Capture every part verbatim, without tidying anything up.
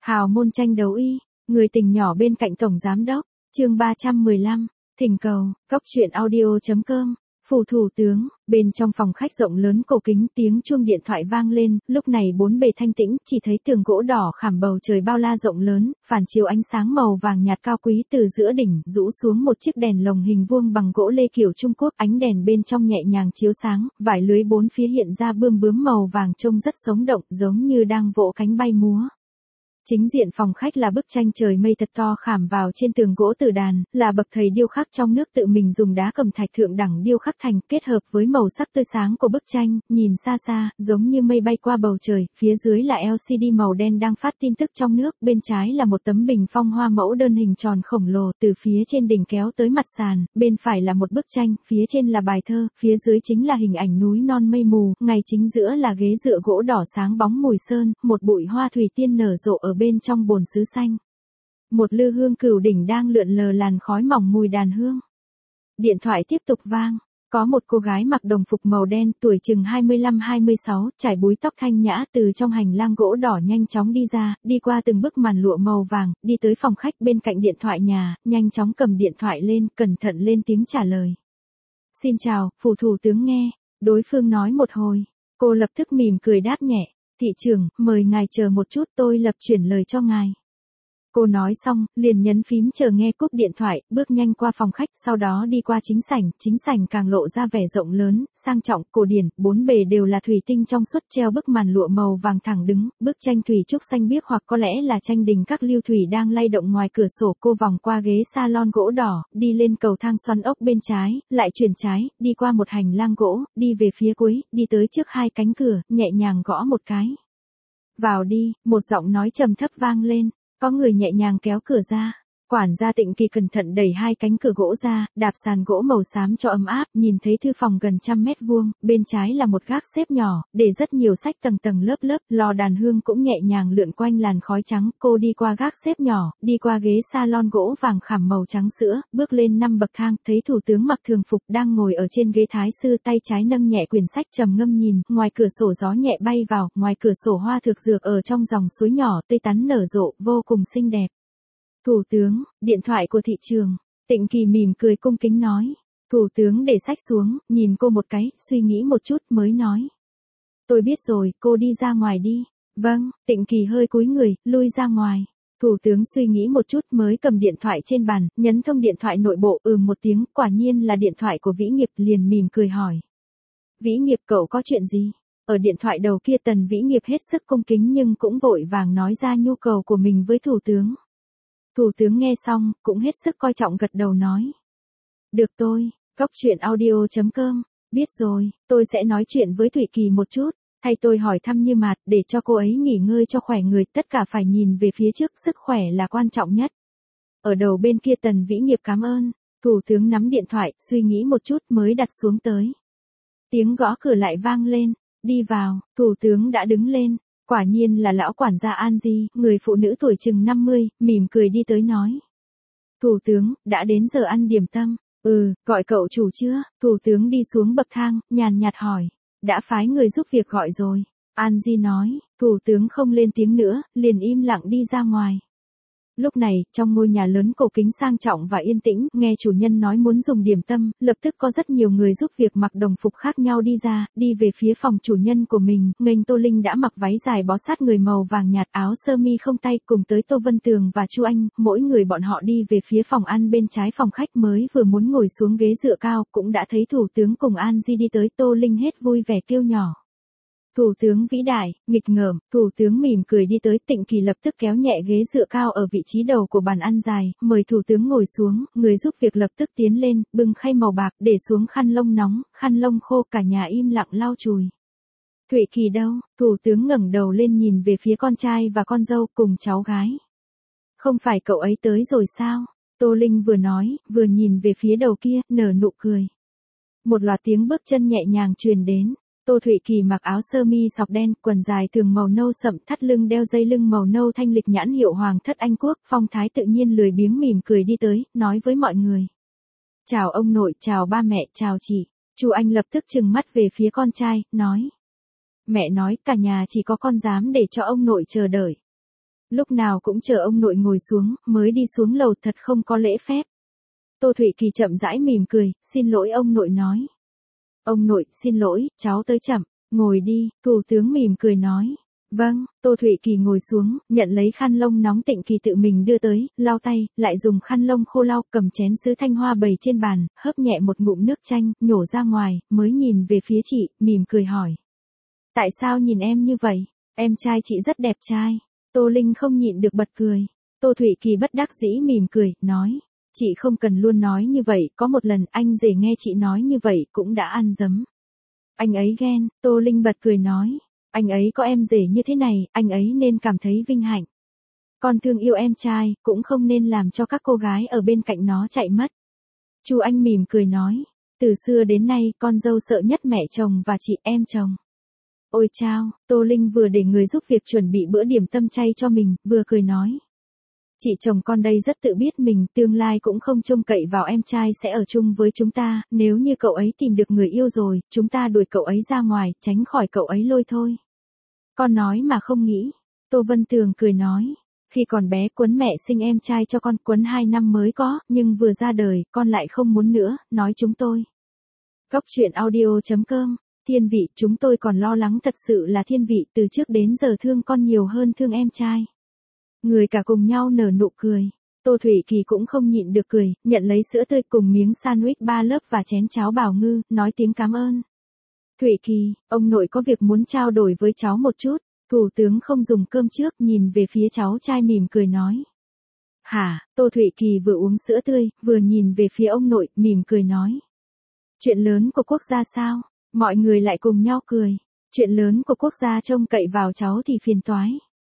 Hào môn tranh đấu y, người tình nhỏ bên cạnh tổng giám đốc, chương ba trăm mười lăm, thỉnh cầu, cóc truyện audio chấm com. Phủ thủ tướng, bên trong phòng khách rộng lớn cổ kính tiếng chuông điện thoại vang lên, lúc này bốn bề thanh tĩnh, chỉ thấy tường gỗ đỏ khảm bầu trời bao la rộng lớn, phản chiếu ánh sáng màu vàng nhạt cao quý từ giữa đỉnh, rũ xuống một chiếc đèn lồng hình vuông bằng gỗ lê kiểu Trung Quốc, ánh đèn bên trong nhẹ nhàng chiếu sáng, vải lưới bốn phía hiện ra bươm bướm màu vàng trông rất sống động, giống như đang vỗ cánh bay múa. Chính diện phòng khách là bức tranh trời mây thật to khảm vào trên tường gỗ tử đàn, là bậc thầy điêu khắc trong nước tự mình dùng đá cẩm thạch thượng đẳng điêu khắc thành, kết hợp với màu sắc tươi sáng của bức tranh, nhìn xa xa, giống như mây bay qua bầu trời, phía dưới là lờ xê đê màu đen đang phát tin tức trong nước, bên trái là một tấm bình phong hoa mẫu đơn hình tròn khổng lồ, từ phía trên đỉnh kéo tới mặt sàn, bên phải là một bức tranh, phía trên là bài thơ, phía dưới chính là hình ảnh núi non mây mù, ngay chính giữa là ghế dựa gỗ đỏ sáng bóng mùi sơn, một bụi hoa thủy tiên nở rộ ở bên trong bồn sứ xanh. Một lư hương cửu đỉnh đang lượn lờ làn khói mỏng mùi đàn hương. Điện thoại tiếp tục vang, có một cô gái mặc đồng phục màu đen, tuổi chừng hai mươi lăm hai mươi sáu, trải búi tóc thanh nhã từ trong hành lang gỗ đỏ nhanh chóng đi ra, đi qua từng bức màn lụa màu vàng, đi tới phòng khách bên cạnh điện thoại nhà, nhanh chóng cầm điện thoại lên, cẩn thận lên tiếng trả lời. Xin chào, phủ thủ tướng nghe, đối phương nói một hồi, cô lập tức mỉm cười đáp nhẹ. Thị trưởng, mời ngài chờ một chút, tôi lập chuyển lời cho ngài. Cô nói xong, liền nhấn phím chờ nghe cúp điện thoại, bước nhanh qua phòng khách, sau đó đi qua chính sảnh, chính sảnh càng lộ ra vẻ rộng lớn, sang trọng, cổ điển, bốn bề đều là thủy tinh trong suốt treo bức màn lụa màu vàng thẳng đứng, bức tranh thủy trúc xanh biếc hoặc có lẽ là tranh đình các lưu thủy đang lay động ngoài cửa sổ, cô vòng qua ghế salon gỗ đỏ, đi lên cầu thang xoắn ốc bên trái, lại chuyển trái, đi qua một hành lang gỗ, đi về phía cuối, đi tới trước hai cánh cửa, nhẹ nhàng gõ một cái. Vào đi, một giọng nói trầm thấp vang lên. Có người nhẹ nhàng kéo cửa ra, quản gia Tịnh Kỳ cẩn thận đẩy hai cánh cửa gỗ ra, đạp sàn gỗ màu xám cho ấm áp, nhìn thấy thư phòng gần trăm mét vuông, bên trái là một gác xếp nhỏ, để rất nhiều sách tầng tầng lớp lớp, lò đàn hương cũng nhẹ nhàng lượn quanh làn khói trắng, cô đi qua gác xếp nhỏ, đi qua ghế salon gỗ vàng khảm màu trắng sữa, bước lên năm bậc thang, thấy thủ tướng mặc thường phục đang ngồi ở trên ghế thái sư, tay trái nâng nhẹ quyển sách trầm ngâm nhìn, ngoài cửa sổ gió nhẹ bay vào, ngoài cửa sổ hoa thực dược ở trong dòng suối nhỏ tươi tắn nở rộ, vô cùng xinh đẹp. Thủ tướng, điện thoại của thị trường. Tịnh Kỳ mỉm cười cung kính nói. Thủ tướng để sách xuống, nhìn cô một cái, suy nghĩ một chút mới nói. Tôi biết rồi, cô đi ra ngoài đi. Vâng, Tịnh Kỳ hơi cúi người, lui ra ngoài. Thủ tướng suy nghĩ một chút mới cầm điện thoại trên bàn, nhấn thông điện thoại nội bộ, ừm một tiếng, quả nhiên là điện thoại của Vĩ Nghiệp, liền mỉm cười hỏi. Vĩ Nghiệp, cậu có chuyện gì? Ở điện thoại đầu kia Tần Vĩ Nghiệp hết sức cung kính nhưng cũng vội vàng nói ra nhu cầu của mình với thủ tướng. Thủ tướng nghe xong, cũng hết sức coi trọng gật đầu nói. Được tôi, cóc truyện audio chấm com, biết rồi, tôi sẽ nói chuyện với Thụy Kỳ một chút, thay tôi hỏi thăm Như Mạt để cho cô ấy nghỉ ngơi cho khỏe người, tất cả phải nhìn về phía trước, sức khỏe là quan trọng nhất. Ở đầu bên kia Tần Vĩ Nghiệp cảm ơn, thủ tướng nắm điện thoại, suy nghĩ một chút mới đặt xuống tới. Tiếng gõ cửa lại vang lên, đi vào, thủ tướng đã đứng lên. Quả nhiên là lão quản gia An Di, người phụ nữ tuổi chừng năm mươi, mỉm cười đi tới nói. Thủ tướng, đã đến giờ ăn điểm tâm. Ừ, gọi cậu chủ chưa? Thủ tướng đi xuống bậc thang, nhàn nhạt hỏi. Đã phái người giúp việc gọi rồi. An Di nói, thủ tướng không lên tiếng nữa, liền im lặng đi ra ngoài. Lúc này, trong ngôi nhà lớn cổ kính sang trọng và yên tĩnh, nghe chủ nhân nói muốn dùng điểm tâm, lập tức có rất nhiều người giúp việc mặc đồng phục khác nhau đi ra, đi về phía phòng chủ nhân của mình, nghênh Tô Linh đã mặc váy dài bó sát người màu vàng nhạt, áo sơ mi không tay, cùng tới Tô Vân Tường và Chu Anh, mỗi người bọn họ đi về phía phòng ăn bên trái phòng khách, mới vừa muốn ngồi xuống ghế dựa cao, cũng đã thấy thủ tướng cùng An Di đi tới. Tô Linh hết vui vẻ kêu nhỏ. Thủ tướng vĩ đại, nghịch ngợm, thủ tướng mỉm cười đi tới. Tịnh Kỳ lập tức kéo nhẹ ghế dựa cao ở vị trí đầu của bàn ăn dài, mời thủ tướng ngồi xuống, người giúp việc lập tức tiến lên, bưng khay màu bạc, để xuống khăn lông nóng, khăn lông khô, cả nhà im lặng lau chùi. Thụy Kỳ đâu? Thủ tướng ngẩng đầu lên nhìn về phía con trai và con dâu cùng cháu gái. Không phải cậu ấy tới rồi sao? Tô Linh vừa nói, vừa nhìn về phía đầu kia, nở nụ cười. Một loạt tiếng bước chân nhẹ nhàng truyền đến. Tô Thụy Kỳ mặc áo sơ mi sọc đen, quần dài thường màu nâu sậm, thắt lưng đeo dây lưng màu nâu thanh lịch nhãn hiệu Hoàng thất Anh Quốc, phong thái tự nhiên lười biếng mỉm cười đi tới, nói với mọi người. Chào ông nội, chào ba mẹ, chào chị. Chu Anh lập tức trừng mắt về phía con trai, nói. Mẹ nói cả nhà chỉ có con dám để cho ông nội chờ đợi. Lúc nào cũng chờ ông nội ngồi xuống, mới đi xuống lầu, thật không có lễ phép. Tô Thụy Kỳ chậm rãi mỉm cười, xin lỗi ông nội nói. Ông nội, xin lỗi, cháu tới chậm, ngồi đi, thủ tướng mỉm cười nói. Vâng, Tô Thụy Kỳ ngồi xuống, nhận lấy khăn lông nóng Tịnh Kỳ tự mình đưa tới, lau tay, lại dùng khăn lông khô lau, cầm chén sứ thanh hoa bày trên bàn, hớp nhẹ một ngụm nước chanh, nhổ ra ngoài, mới nhìn về phía chị, mỉm cười hỏi. Tại sao nhìn em như vậy? Em trai chị rất đẹp trai. Tô Linh không nhịn được bật cười. Tô Thụy Kỳ bất đắc dĩ mỉm cười, nói. Chị không cần luôn nói như vậy, có một lần anh rể nghe chị nói như vậy cũng đã ăn dấm. Anh ấy ghen, Tô Linh bật cười nói. Anh ấy có em rể như thế này, anh ấy nên cảm thấy vinh hạnh. Con thương yêu em trai, cũng không nên làm cho các cô gái ở bên cạnh nó chạy mất. Chu Anh mỉm cười nói. Từ xưa đến nay, con dâu sợ nhất mẹ chồng và chị em chồng. Ôi chao, Tô Linh vừa để người giúp việc chuẩn bị bữa điểm tâm chay cho mình, vừa cười nói. Chị chồng con đây rất tự biết mình, tương lai cũng không trông cậy vào em trai sẽ ở chung với chúng ta, nếu như cậu ấy tìm được người yêu rồi, chúng ta đuổi cậu ấy ra ngoài, tránh khỏi cậu ấy lôi thôi. Con nói mà không nghĩ. Tô Vân Tường cười nói. Khi còn bé Quấn mẹ sinh em trai cho con, Quấn hai năm mới có, nhưng vừa ra đời, con lại không muốn nữa, nói chúng tôi. Góc truyện audio chấm com. Thiên vị, chúng tôi còn lo lắng, thật sự là thiên vị, từ trước đến giờ thương con nhiều hơn thương em trai. Người cả cùng nhau nở nụ cười. Tô Thụy Kỳ cũng không nhịn được cười, nhận lấy sữa tươi cùng miếng sandwich ba lớp và chén cháo bào ngư, nói tiếng cảm ơn. Thụy Kỳ, ông nội có việc muốn trao đổi với cháu một chút. Thủ tướng không dùng cơm trước, nhìn về phía cháu trai mỉm cười nói. Hả, Tô Thụy Kỳ vừa uống sữa tươi, vừa nhìn về phía ông nội, mỉm cười nói. Chuyện lớn của quốc gia sao? Mọi người lại cùng nhau cười. Chuyện lớn của quốc gia trông cậy vào cháu thì phiền toái.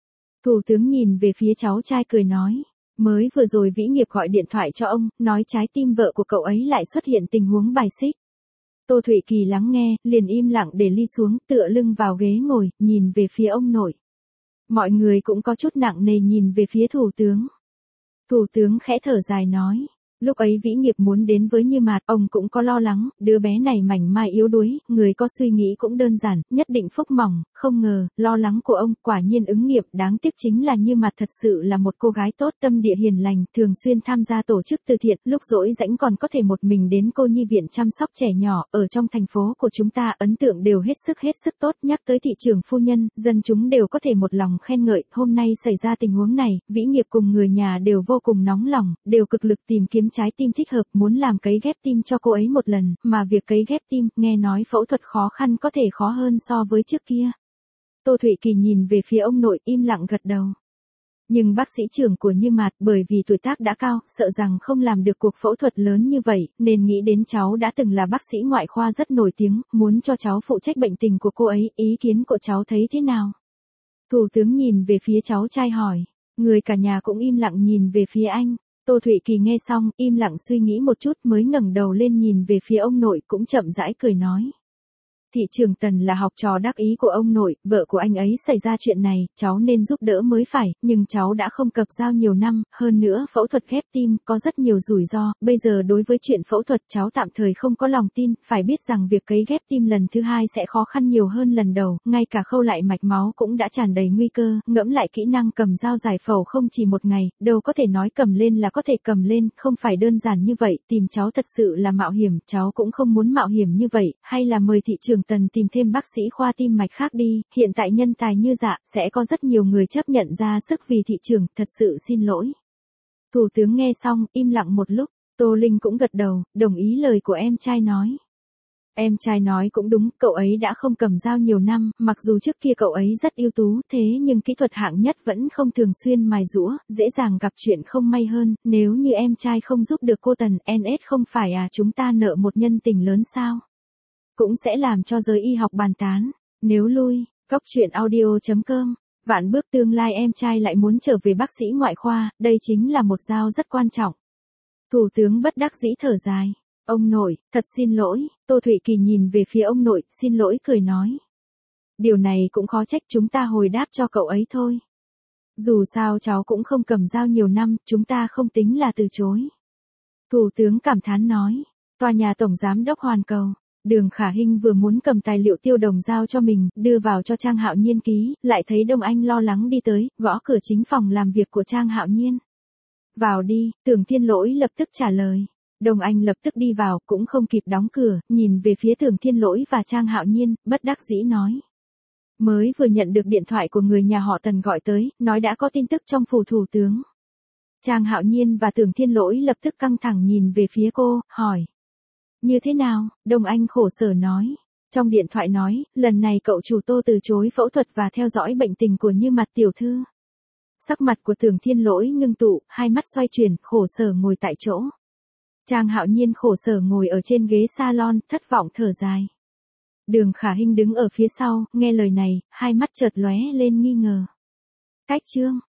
Thủ tướng nhìn về phía cháu trai cười nói. Mới vừa rồi Vĩ Nghiệp gọi điện thoại cho ông, nói trái tim vợ của cậu ấy lại xuất hiện tình huống bài xích. Tô Thụy Kỳ lắng nghe, liền im lặng để ly xuống, tựa lưng vào ghế ngồi, nhìn về phía ông nội. Mọi người cũng có chút nặng nề nhìn về phía thủ tướng. Thủ tướng khẽ thở dài nói. Lúc ấy Vĩ Nghiệp muốn đến với Như Mạt, ông cũng có lo lắng, đứa bé này mảnh mai yếu đuối, người có suy nghĩ cũng đơn giản, nhất định phúc mỏng, không ngờ, lo lắng của ông quả nhiên ứng nghiệm, đáng tiếc chính là Như Mạt thật sự là một cô gái tốt, tâm địa hiền lành, thường xuyên tham gia tổ chức từ thiện, lúc rỗi rãnh còn có thể một mình đến cô nhi viện chăm sóc trẻ nhỏ, ở trong thành phố của chúng ta, ấn tượng đều hết sức hết sức tốt, nhắc tới thị trưởng phu nhân, dân chúng đều có thể một lòng khen ngợi, hôm nay xảy ra tình huống này, Vĩ Nghiệp cùng người nhà đều vô cùng nóng lòng, đều cực lực tìm kiếm trái tim thích hợp, muốn làm cấy ghép tim cho cô ấy một lần, mà việc cấy ghép tim, nghe nói phẫu thuật khó khăn có thể khó hơn so với trước kia. Tô Thụy Kỳ nhìn về phía ông nội, im lặng gật đầu. Nhưng bác sĩ trưởng của Như Mạt bởi vì tuổi tác đã cao, sợ rằng không làm được cuộc phẫu thuật lớn như vậy, nên nghĩ đến cháu đã từng là bác sĩ ngoại khoa rất nổi tiếng, muốn cho cháu phụ trách bệnh tình của cô ấy, ý kiến của cháu thấy thế nào? Thủ tướng nhìn về phía cháu trai hỏi, người cả nhà cũng im lặng nhìn về phía anh. Tô Thụy Kỳ nghe xong, im lặng suy nghĩ một chút mới ngẩng đầu lên nhìn về phía ông nội, cũng chậm rãi cười nói. Thị trưởng Tần là học trò đắc ý của ông nội, vợ của anh ấy xảy ra chuyện này, cháu nên giúp đỡ mới phải, nhưng cháu đã không cập giao nhiều năm, hơn nữa phẫu thuật ghép tim có rất nhiều rủi ro, bây giờ đối với chuyện phẫu thuật cháu tạm thời không có lòng tin, phải biết rằng việc cấy ghép tim lần thứ hai sẽ khó khăn nhiều hơn lần đầu, ngay cả khâu lại mạch máu cũng đã tràn đầy nguy cơ, ngẫm lại kỹ năng cầm dao giải phẫu không chỉ một ngày, đâu có thể nói cầm lên là có thể cầm lên, không phải đơn giản như vậy, tìm cháu thật sự là mạo hiểm, cháu cũng không muốn mạo hiểm như vậy, hay là mời thị trưởng Tần tìm thêm bác sĩ khoa tim mạch khác đi, hiện tại nhân tài như dạ, sẽ có rất nhiều người chấp nhận ra sức vì thị trường, thật sự xin lỗi. Thủ tướng nghe xong, im lặng một lúc, Tô Linh cũng gật đầu, đồng ý lời của em trai nói. Em trai nói cũng đúng, cậu ấy đã không cầm dao nhiều năm, mặc dù trước kia cậu ấy rất ưu tú, thế nhưng kỹ thuật hạng nhất vẫn không thường xuyên mài giũa, dễ dàng gặp chuyện không may hơn, nếu như em trai không giúp được cô Tần, en ét không phải à chúng ta nợ một nhân tình lớn sao? Cũng sẽ làm cho giới y học bàn tán. Nếu lui, góc truyện audio chấm com, vạn bước tương lai em trai lại muốn trở về bác sĩ ngoại khoa, đây chính là một dao rất quan trọng. Thủ tướng bất đắc dĩ thở dài. Ông nội, thật xin lỗi, Tô Thụy Kỳ nhìn về phía ông nội, xin lỗi cười nói. Điều này cũng khó trách, chúng ta hồi đáp cho cậu ấy thôi. Dù sao cháu cũng không cầm dao nhiều năm, chúng ta không tính là từ chối. Thủ tướng cảm thán nói. Tòa nhà Tổng Giám đốc Hoàn Cầu. Đường Khả Hinh vừa muốn cầm tài liệu Tiêu Đồng giao cho mình, đưa vào cho Trang Hạo Nhiên ký, lại thấy Đông Anh lo lắng đi tới, gõ cửa chính phòng làm việc của Trang Hạo Nhiên. Vào đi, Tưởng Thiên Lỗi lập tức trả lời. Đông Anh lập tức đi vào, cũng không kịp đóng cửa, nhìn về phía Tưởng Thiên Lỗi và Trang Hạo Nhiên, bất đắc dĩ nói. Mới vừa nhận được điện thoại của người nhà họ Tần gọi tới, nói đã có tin tức trong phủ thủ tướng. Trang Hạo Nhiên và Tưởng Thiên Lỗi lập tức căng thẳng nhìn về phía cô, hỏi. Như thế nào? Đông Anh khổ sở nói. Trong điện thoại nói, lần này cậu chủ Tô từ chối phẫu thuật và theo dõi bệnh tình của Như Mặt tiểu thư. Sắc mặt của Tưởng Thiên Lỗi ngưng tụ, hai mắt xoay chuyển, khổ sở ngồi tại chỗ. Trang Hạo Nhiên khổ sở ngồi ở trên ghế salon, thất vọng thở dài. Đường Khả Hinh đứng ở phía sau, nghe lời này, hai mắt chợt lóe lên nghi ngờ. Cách chương,